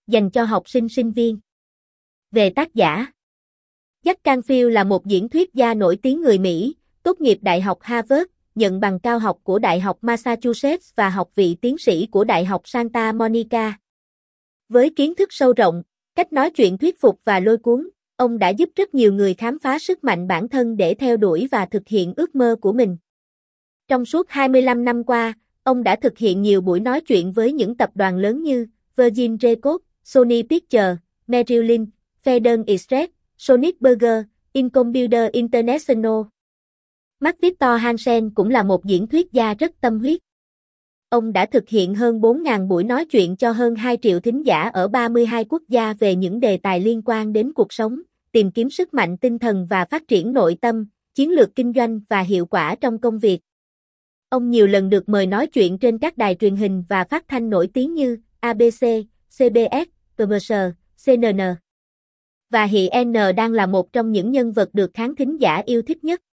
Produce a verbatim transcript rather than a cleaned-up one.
dành cho học sinh sinh viên. Về tác giả, Jack Canfield là một diễn thuyết gia nổi tiếng người Mỹ, tốt nghiệp Đại học Harvard, nhận bằng cao học của Đại học Massachusetts và học vị tiến sĩ của Đại học Santa Monica. Với kiến thức sâu rộng, cách nói chuyện thuyết phục và lôi cuốn, ông đã giúp rất nhiều người khám phá sức mạnh bản thân để theo đuổi và thực hiện ước mơ của mình. Trong suốt hai mươi lăm năm qua, ông đã thực hiện nhiều buổi nói chuyện với những tập đoàn lớn như Virgin Records, Sony Pictures, Merrill Lynch, Federal Express, Sonic Burger, Incomputer International. Mark Victor Hansen cũng là một diễn thuyết gia rất tâm huyết. Ông đã thực hiện hơn bốn nghìn buổi nói chuyện cho hơn hai triệu thính giả ở ba mươi hai quốc gia về những đề tài liên quan đến cuộc sống, tìm kiếm sức mạnh tinh thần và phát triển nội tâm, chiến lược kinh doanh và hiệu quả trong công việc. Ông nhiều lần được mời nói chuyện trên các đài truyền hình và phát thanh nổi tiếng như a bê xê, xê bê ét, pê bê ét, xê en en. Và hiện N đang là một trong những nhân vật được khán thính giả yêu thích nhất.